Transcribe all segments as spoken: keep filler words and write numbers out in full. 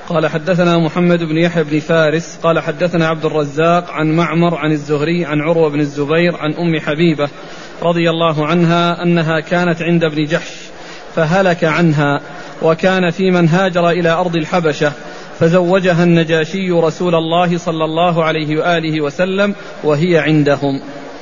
قال حدثنا محمد بن يحيى بن فارس قال حدثنا عبد الرزاق عن معمر عن الزهري عن عروة بن الزبير عن أم حبيبة رضي الله عنها أنها كانت عند ابن جحش فهلك عنها وكان في من هاجر إلى أرض الحبشة فزوجها النجاشي رسول الله صلى الله عليه وآله وسلم وهي عندهم.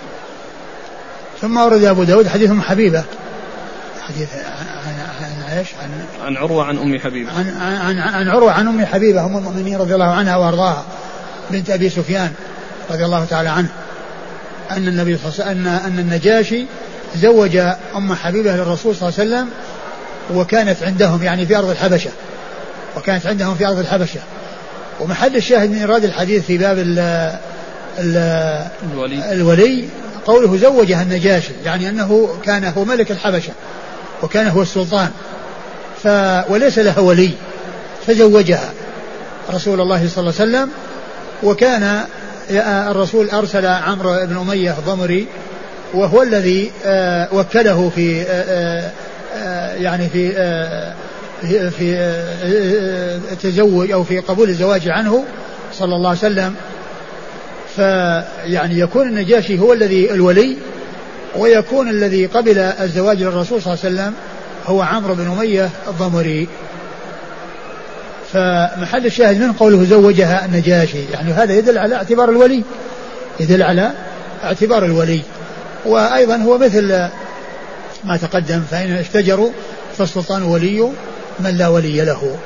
ثم ورد أبو داود حديث أم حبيبة حديث عن عن عن, عن, عن عروة عن أم حبيبة عن, عن, عن عروة عن أم حبيبة أم المؤمنين رضي الله عنها وأرضاها بنت أبي سفيان رضي الله تعالى عنه أن النبي صلى الله عليه وسلم أن النجاشي زوج أم حبيبة للرسول صلى الله عليه وسلم وكانت عندهم يعني في أرض الحبشة وكانت عندهم في أرض الحبشة. ومحل الشاهد من إيراد الحديث في باب ال ال الولي. الولي قوله زوجها النجاشي يعني أنه كان هو ملك الحبشة وكان هو السلطان ف وليس لها ولي فزوجها رسول الله صلى الله عليه وسلم. وكان الرسول أرسل عمرو بن أمية الضمري وهو الذي وكله في يعني في في التزوج أو في قبول الزواج عنه صلى الله عليه وسلم. فيعني يكون النجاشي هو الذي الولي ويكون الذي قبل الزواج للرسول صلى الله عليه وسلم هو عمرو بن أمية الضمري. فمحل الشاهد من قوله زوجها النجاشي يعني هذا يدل على اعتبار الولي يدل على اعتبار الولي. وأيضا هو مثل ما تقدم فإن اشتجروا فالسلطان ولي من لا ولي له.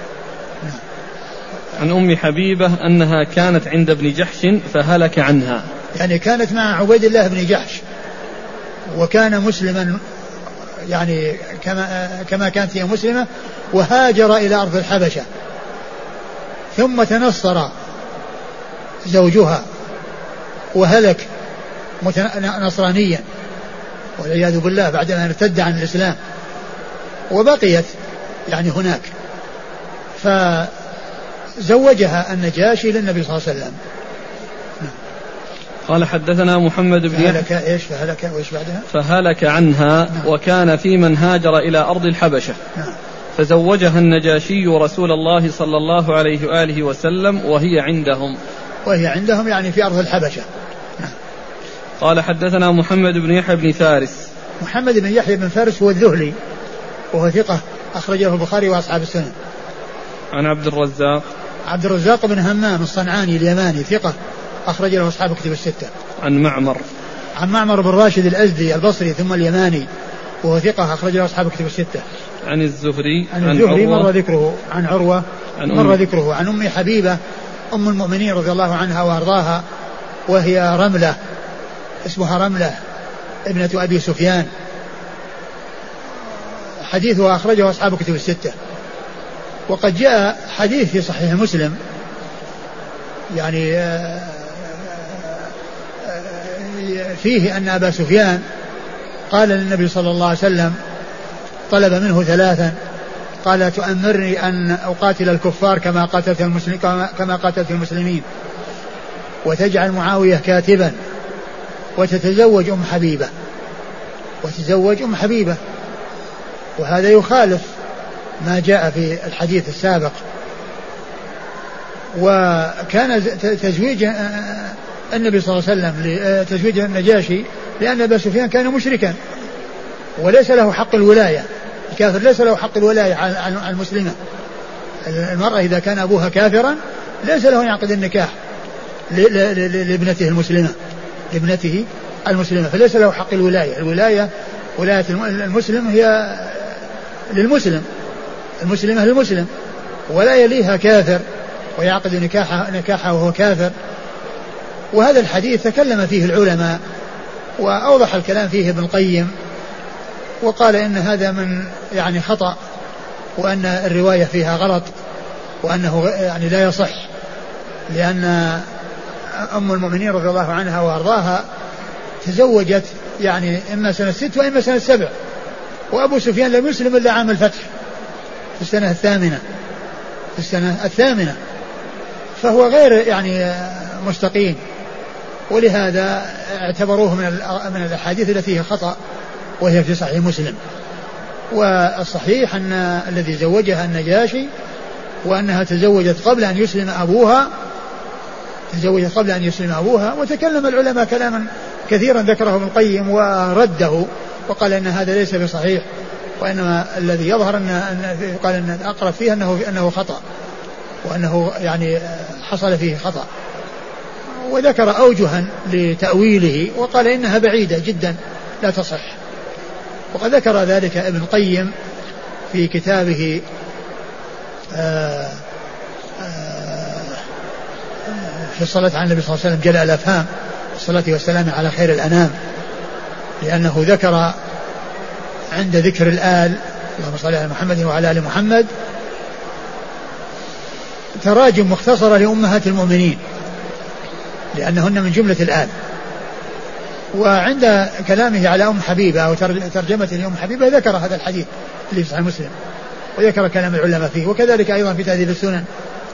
عن أم حبيبة أنها كانت عند ابن جحش فهلك عنها يعني كانت مع عبيد الله بن جحش وكان مسلما يعني كما, كما كانت هي مسلمة وهاجر إلى أرض الحبشة ثم تنصر زوجها وهلك نصرانيا والعياذ بالله بعد أن ارتد عن الإسلام وبقيت يعني هناك فزوجها النجاشي للنبي صلى الله عليه وسلم. قال حدثنا محمد بن فهلك ايش فهلك وايش بعدها فهلك عنها نعم. وكان في من هاجر إلى أرض الحبشة نعم. فزوجها النجاشي رسول الله صلى الله عليه وآله وسلم وهي عندهم وهي عندهم يعني في أرض الحبشة نعم. قال حدثنا محمد بن يحيى بن فارس محمد بن يحيى بن فارس هو الذهلي وهو ثقة أخرجه البخاري وأصحاب السنن. عن عبد الرزاق عبد الرزاق بن همام الصنعاني اليماني ثقة أخرج له أصحاب كتب الستة. عن معمر عن معمر بن راشد الأزدي البصري ثم اليماني وهو ثقة أخرج له أصحاب كتب الستة. عن الزهري عن الزهري مر ذكره عن عروة عن مر ذكره عن أم حبيبة أم المؤمنين رضي الله عنها وأرضاها وهي رملة اسمها رملة ابنة أبي سفيان حديثها أخرجه أصحاب كتب الستة. وقد جاء حديث في صحيح مسلم يعني فيه أن أبا سفيان قال للنبي صلى الله عليه وسلم طلب منه ثلاثا قال تؤمرني أن أقاتل الكفار كما قاتلت المسلمين كما قاتلت المسلمين وتجعل معاوية كاتبا وتتزوج أم حبيبة وتزوج أم حبيبة وهذا يخالف ما جاء في الحديث السابق. وكان تزويج النبي صلى الله عليه وسلم تزويج النجاشي لأن أبا سفيان كان مشركا وليس له حق الولاية الكافر ليس له حق الولاية على المسلمة. المرأة إذا كان أبوها كافرا ليس له يعقد النكاح لابنته المسلمة لابنته المسلمة فليس له حق الولاية. الولاية ولاية المسلم هي للمسلم المسلمة للمسلم ولا يليها كافر ويعقد نكاحه نكاحه وهو كافر. وهذا الحديث تكلم فيه العلماء وأوضح الكلام فيه ابن القيم وقال إن هذا من يعني خطأ وأن الرواية فيها غلط وأنه يعني لا يصح لأن أم المؤمنين رضي الله عنها وأرضاها تزوجت يعني إما سنة ست وإما سنة سبع وأبو سفيان لم يسلم إلا عام الفتح في السنة الثامنة في السنة الثامنة فهو غير يعني مستقيم ولهذا اعتبروه من من الأحاديث التي هي خطأ وهي في صحيح مسلم. والصحيح أن الذي زوجها النجاشي وأنها تزوجت قبل أن يسلم أبوها تزوجت قبل أن يسلم أبوها. وتكلم العلماء كلاما كثيرا ذكره ابن القيم ورده وقال أن هذا ليس بصحيح، وإنما الذي يظهر أن قال أن الأقرب فيه أنه, أنه خطأ، وأنه يعني حصل فيه خطأ، وذكر أوجها لتأويله وقال إنها بعيدة جدا لا تصح. وقد ذكر ذلك ابن القيم في كتابه آآ آآ في الصلاة على النبي صلى الله عليه وسلم جلاء الأفهام الصلاة والسلام على خير الأنام، لأنه ذكر عند ذكر الآل اللهم صل على محمد وعلى آل محمد تراجم مختصرة لأمهات المؤمنين لأنهن من جملة الآل. وعند كلامه على أم حبيبة أو ترجمة لأم حبيبة ذكر هذا الحديث اللي في صحيح مسلم وذكر كلام العلماء فيه، وكذلك أيضا في تهذيب السنن